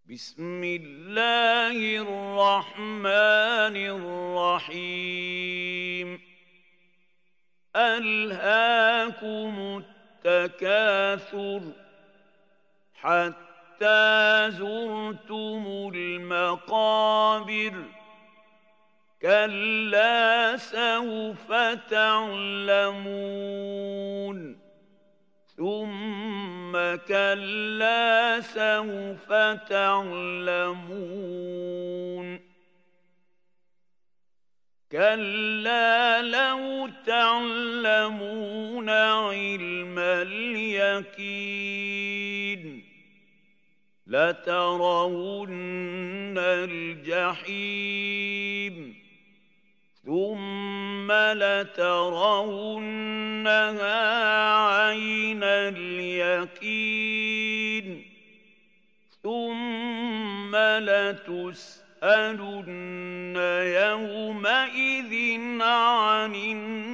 بسم الله الرحمن الرحيم ألهاكم التكاثر حتى زرتم المقابر كلا سوف تعلمون ثم كلا سوف تعلمون كلا لو تعلمون علم اليقين لترون الجحيم ثم لترونها عين اليقين ثم لتسألن يومئذ عن